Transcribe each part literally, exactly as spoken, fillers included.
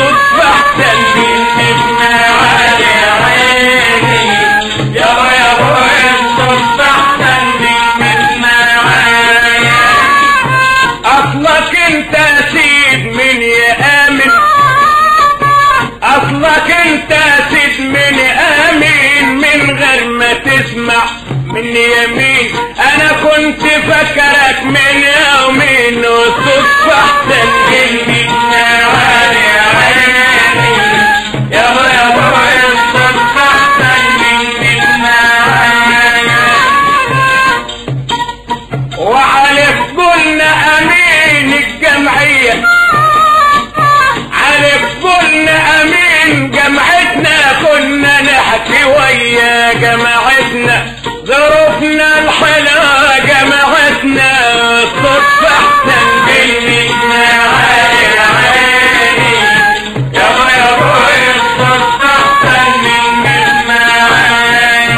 والصدفة احسن من ابن علي عيني يابا يابا الصدفة احسن من ابن علي. اصلك انت سيد من يآمن اصلك انت سيد من آمين من غير ما تسمع من يمين. انا كنت فكرك من يومين والصدفة احسن من ابن علي عيني يابا يابا الصدفة احسن من ابن علي. وعلف قلنا امين الجمعية علف قلنا امين جمعتنا كنا نحكي ويا جماعتنا ظروفنا الحلا جماعتنا الصدفة احسن من ابن علي عيني يابا يابا الصدفة احسن من ابن علي.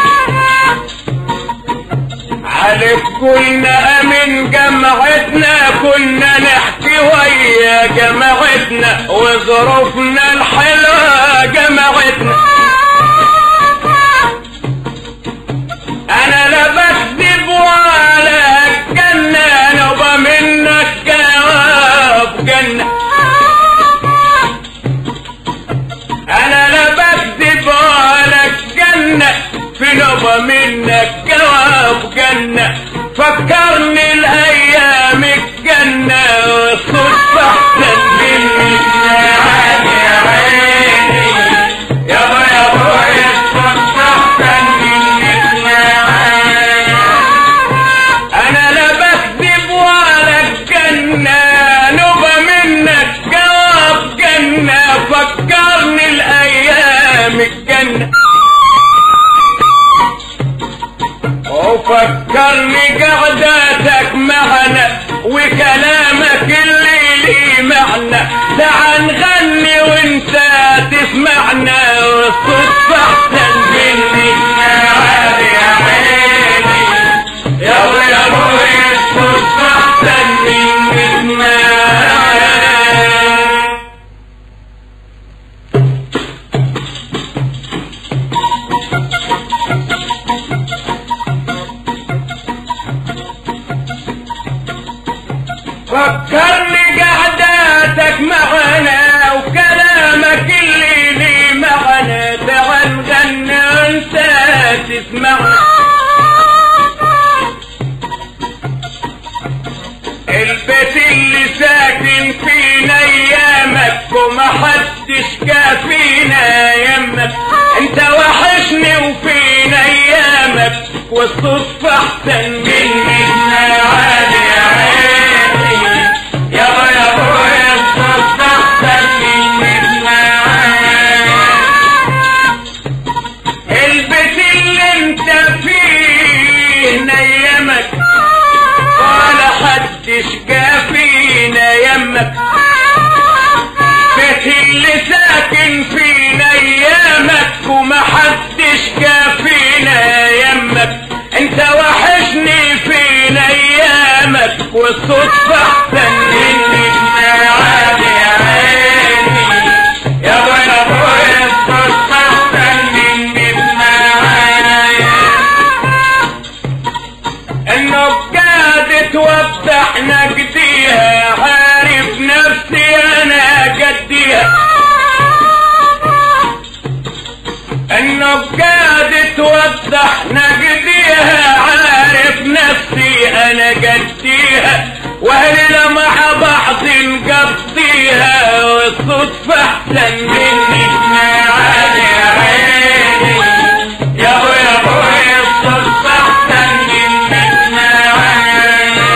علف قلنا امين جماعتنا كنا نحكي ويا جماعتنا وظروفنا الحلا جماعتنا. انا لا بكذب ولا اتجنى نبقى منك جواب جنة. انا لا بكذب ولا اتجنى في نبقى منك جواب جنة. فكرني الايام الجنة والصدفة احسن من ابن علي عيني يابا يابا الصدفة احسن من ابن علي. انا لا بكذب ولا الجنة نبقى منك جواب جنة. فكرني الايام الجنة وفكرني قعداتك معنا وكلامك اللي لي معنى. تعال نغني وانت تسمعنا والصدفة احسن من ابن علي عيني يابا يابا الصدفة احسن من ابن علي. فكرني قعداتك معنا وكلامك اللي لي معنا. تعال نغني وانت تسمعنا. البيت اللي ساكن فينا ايامك وما حدش كافينا يمك. انت وحشني وفينا ايامك والصدفة احسن من ابن علي عيني يابا يابا الصدفة احسن من ابن علي. البيت اللي انت فيه نيمك ولا حدش كافينا يمك. بيت اللي ساكن فينا ايامك وما حدش كافينا يمك. انت وحشني فينا ايامك والصدفة احسن من ابن علي عيني يابا يابا الصدفة احسن من ابن علي. انه قاعد توضح نقديها عارف نفسي انا قديها. انه قاعد توضح نقديها عارف نفسي انا قديها. واهلنا مع بعض نقضيها والصدفة احسن من ابن علي عيني يابا يابا الصدفة احسن من ابن علي.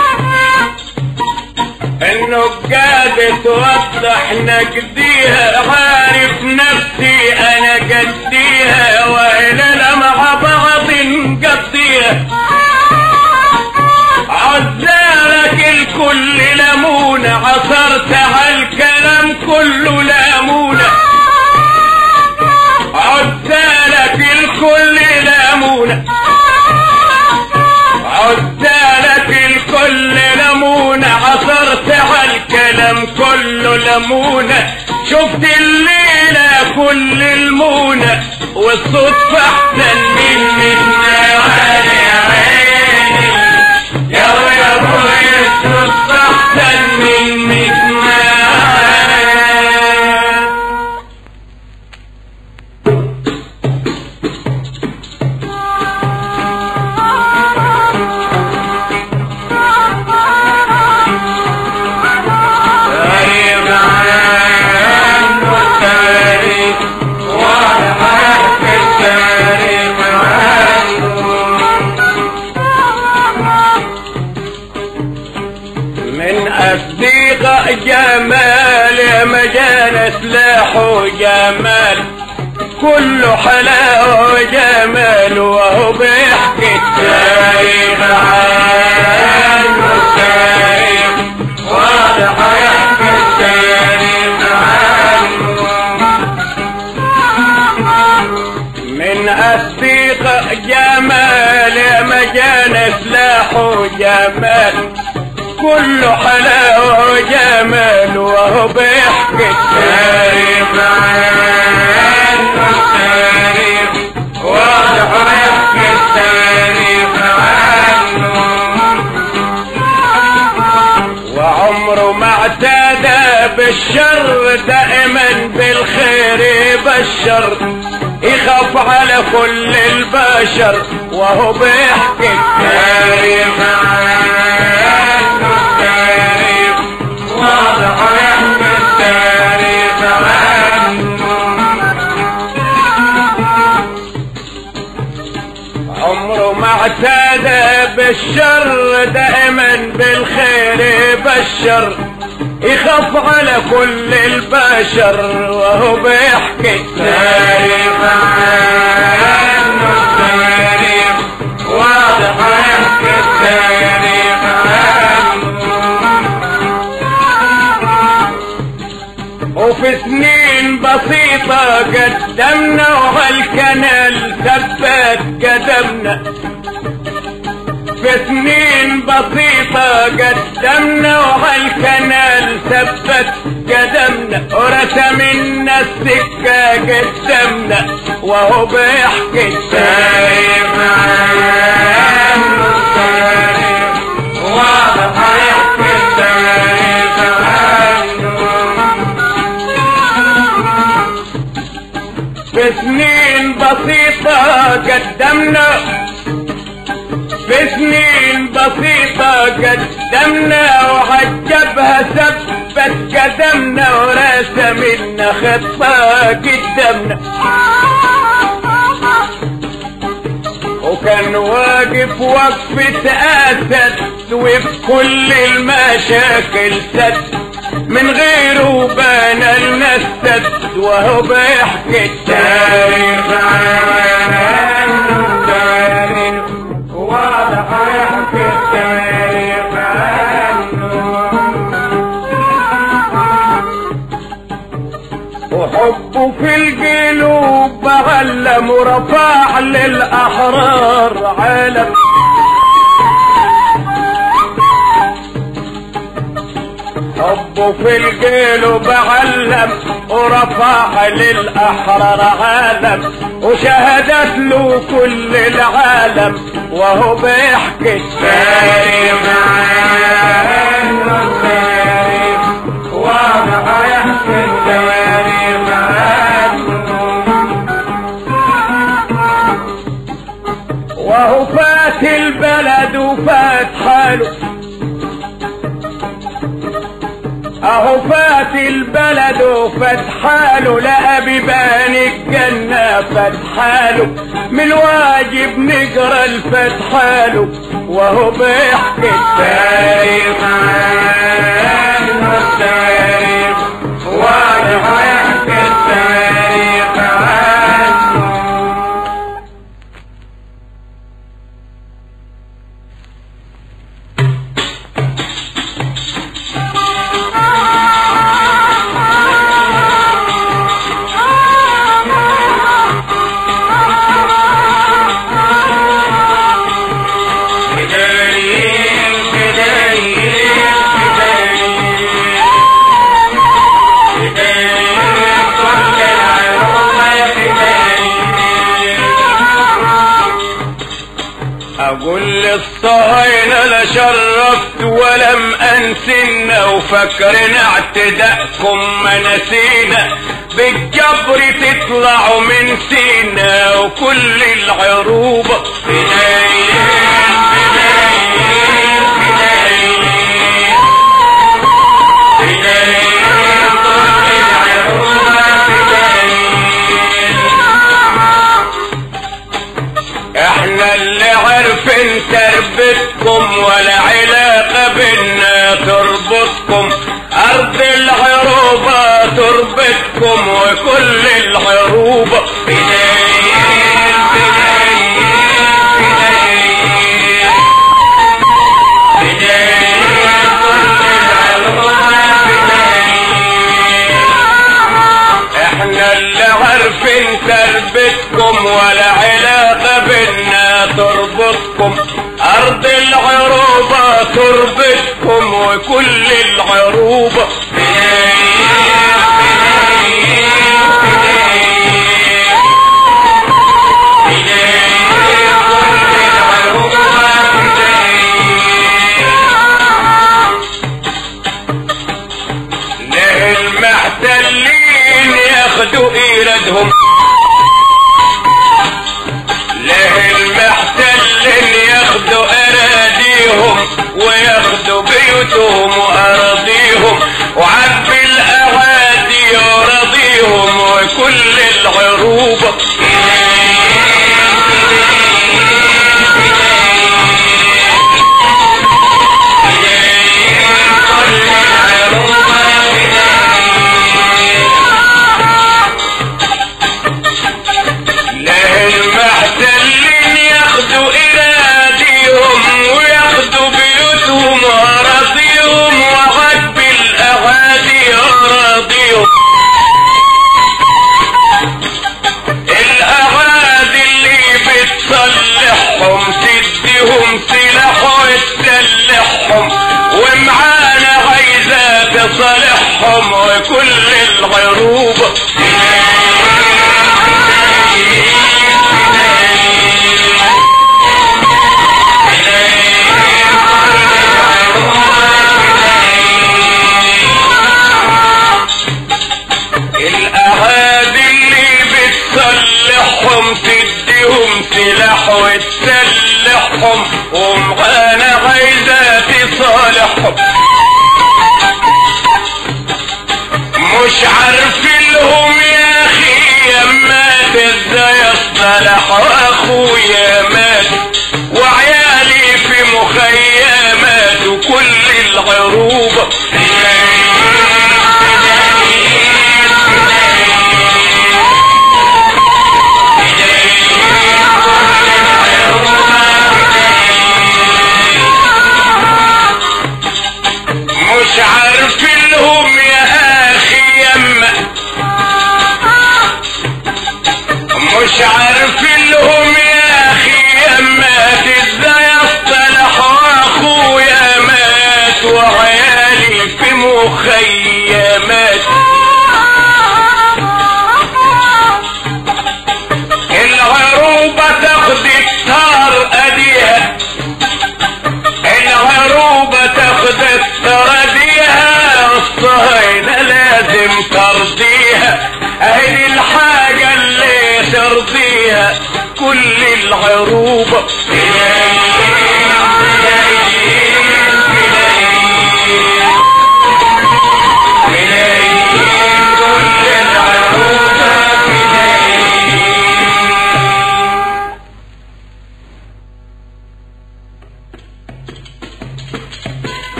انه قاعد توضح نقديها عارف نفسي انا قديها. واهلنا مع بعض نقضيها. عزالك الكل لمونة عصرت على الكلام كله لمونة. عزالك الكل لمونة عزالك الكل لمونة عصرت على الكلام كله لمونة. لمونة شفت الليلة كل المونة والصدفة احسن من النوالي عيني يا يا ابويا الصدفة احسن من النوالي. جمال يا مجال سلاح وجمال كله حلاوة وجمال وهو بيحكي التاريخ عنه التاريخ واضح يحكي التاريخ عنه من أصدق جمال يا مجال سلاح وجمال كله حلاوة وجمال وهو بيحكي التاريخ عنه التاريخ واضح يحكي التاريخ عنه وعمره ما اعتدى بالشر دائما بالخير يبشر يخاف على كل البشر وهو بيحكي التاريخ عنه التاريخ واضح يحكي التاريخ عنه عمره ما اعتدى بالشر دائما بالخير يبشر يخاف على كل البشر وهو بيحكي التاريخ عنه التاريخ واضح يحكي التاريخ عنه وفي سنين بسيطة قدمنا وهالكنال ثبت قدمنا في سنين بسيطة قدمنا وهالكنال ثبت قدمنا ورسمنا السكة قدمنا وهو بيحكي التاريخ عنه التاريخ واضح يحكي التاريخ عنه في سنين بسيطة قدمنا في سنين بسيطة قدمنا وعجبها ثبت قدمنا ورسمنا خطة قدمنا وكان واقف وقفة أسد وبكل المشاكل سد من غيره بان لنا السد وهو بيحكي التاريخ عنه التاريخ واضح يحكي التاريخ عنه وحبه في القلوب علم ورفع للأحرار عالم حبه في القلوب علم ورفع للأحرار عالم وشهدت له كل العالم وهو بيحكي التاريخ عنه التاريخ واضح يحكي التاريخ عنه وهو فات البلد وفات حاله اهو فات البلد وفات حاله لقى بيبان الجنة فات حاله من الواجب نقرا الفات حاله وهو بيحكي التاريخ عنه التاريخ واضح يحكي التاريخ عنه الصهاينة لا شرفت ولم انسنا وفكرنا اعتداءكم ما نسينا بالجبر تطلعوا من سينا وكل العروبة احنا اللي عارفين تربتكم ولا علاقة بينا تربطكم ارض العروبة تربتكم وكل العروبة احنا اللي عارفين تربتكم ولا علاقة بينا تربطكم ارض العروبة تربتكم وكل العروبة ليه المحتلين ياخدوا ايرادهم ليه المحتلين ياخدوا اراضيهم وياخدوا بيوتهم واراضيهم وعب الاعادي يراضيهم وكل العروبة صالحهم وكل العروبة الاعادي اللي بتصلحهم تديهم سلاح وتسلحهم ومعانا عايزة تصالحهم مش عارفين لهم يا اخي يا مات ازاي اصطلح واخويا مات وعيالي في مخيمات وكل العروبة مش عارفين لهم مش عارفين لهم يا اخي مات ازاي اصطلح واخويا مات وعيالي في مخيمات العروبة تاخد الثار اديها العروبة تاخد الثار اديها الصهاينة لازم ترضيها اهي الحاجة اللي ترضيها كل العروبة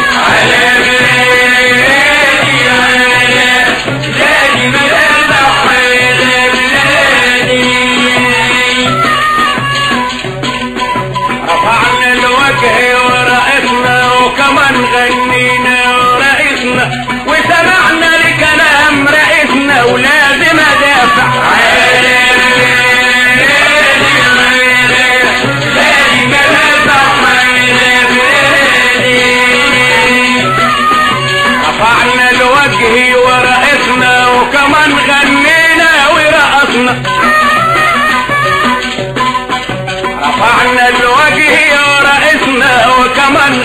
على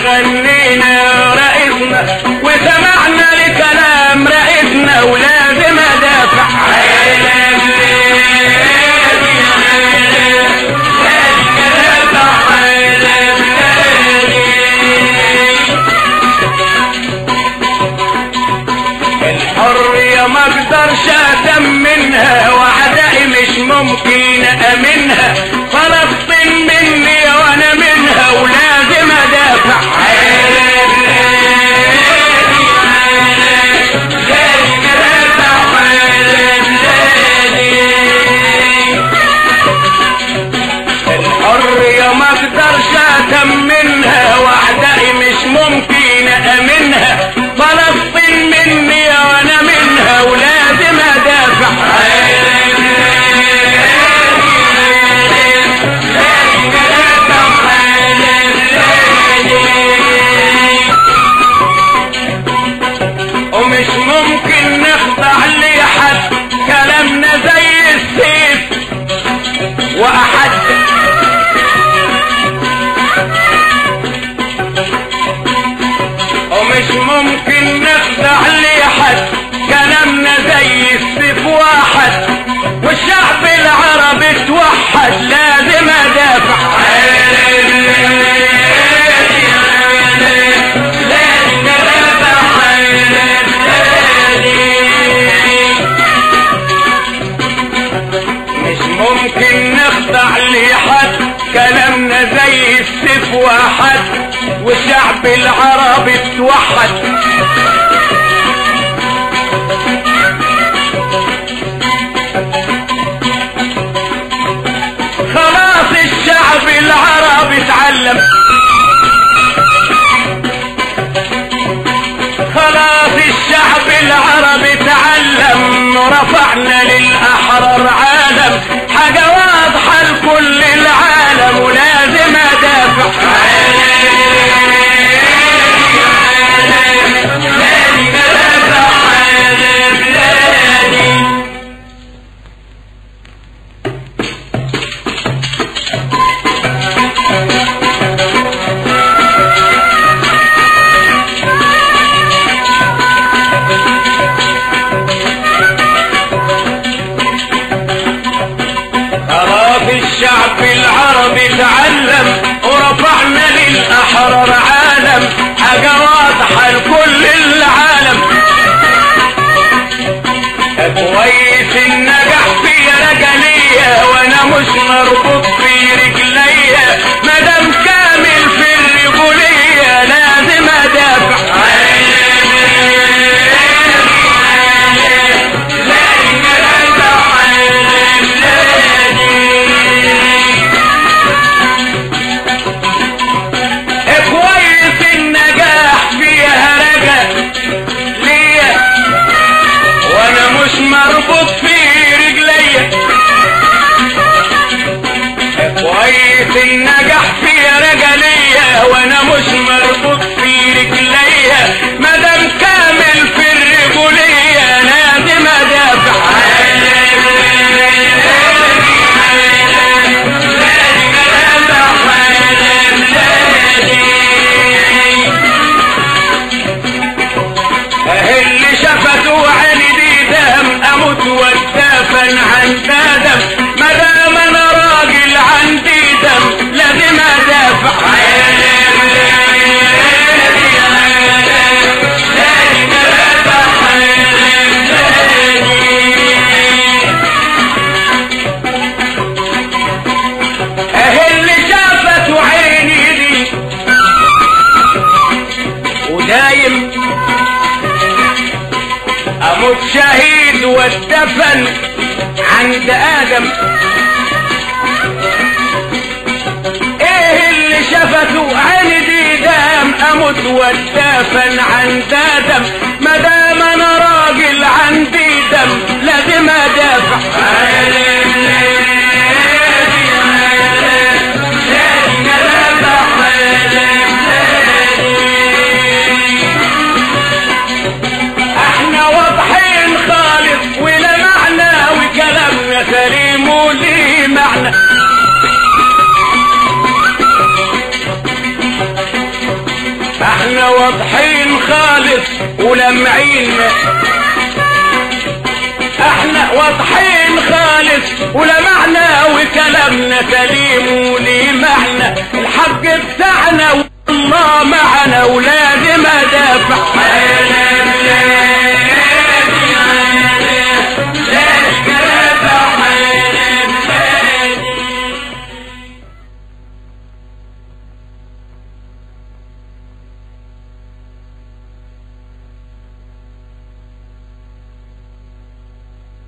غنينا رئيسنا وسمعنا لكلام رئيسنا ولازم ادافع عن الحرية ما اقدرش اتمنها واعدائي مش ممكن امنها فلسطين مني وانا منها ولازم ادافع الحرية ما اقدرش اتمنها واعدائي مش ممكن امنها فلسطين مني وانا منها ولازم ادافع ومش ممكن نخضع لحد كلامنا زي السيف واحد ومش ممكن نخضع لحد كلامنا زي السيف واحد والشعب العربي اتوحد لازم ادافع مش ممكن نخضع لحد كلامنا زي السيف واحد والشعب العربي اتوحد خلاص الشعب العربي اتعلم خلاص الشعب العربي اتعلم ورفعنا للأحرار عالم حاجة واضحة لكل العالم ولازم ادافع الشعب العربي اتعلم ورفعنا للأحرار عالم حاجة واضحة لكل العالم كويس النجاح في رجلية وانا مش مربوط في رجلية مدام كامل في الرجولية لازم ادافع مربوط في رجليا كويس النجاح في رجليا وانا مش مربوط في رجليا مدام كامل في الرجولية لازم ادافع اللي شافته عيني اموت واتدفن عن دم مدام انا راجل عندي دم لازم ادافع اهي اللي شافته عيني دي ودايم اموت شهيد واتدفن عند ادم ايه اللي شافته عيني دي دام اموت واتدفن عند ادم مدام انا راجل عندي دم لازم ادافع احنا واضحين خالص ولا معنى وكلامنا سليم وليه معنى احنا واضحين خالص ولمعين، احنا واضحين خالص ولمعنا وكلامنا سليم وليه معنى، الحق بتاعنا والله معنا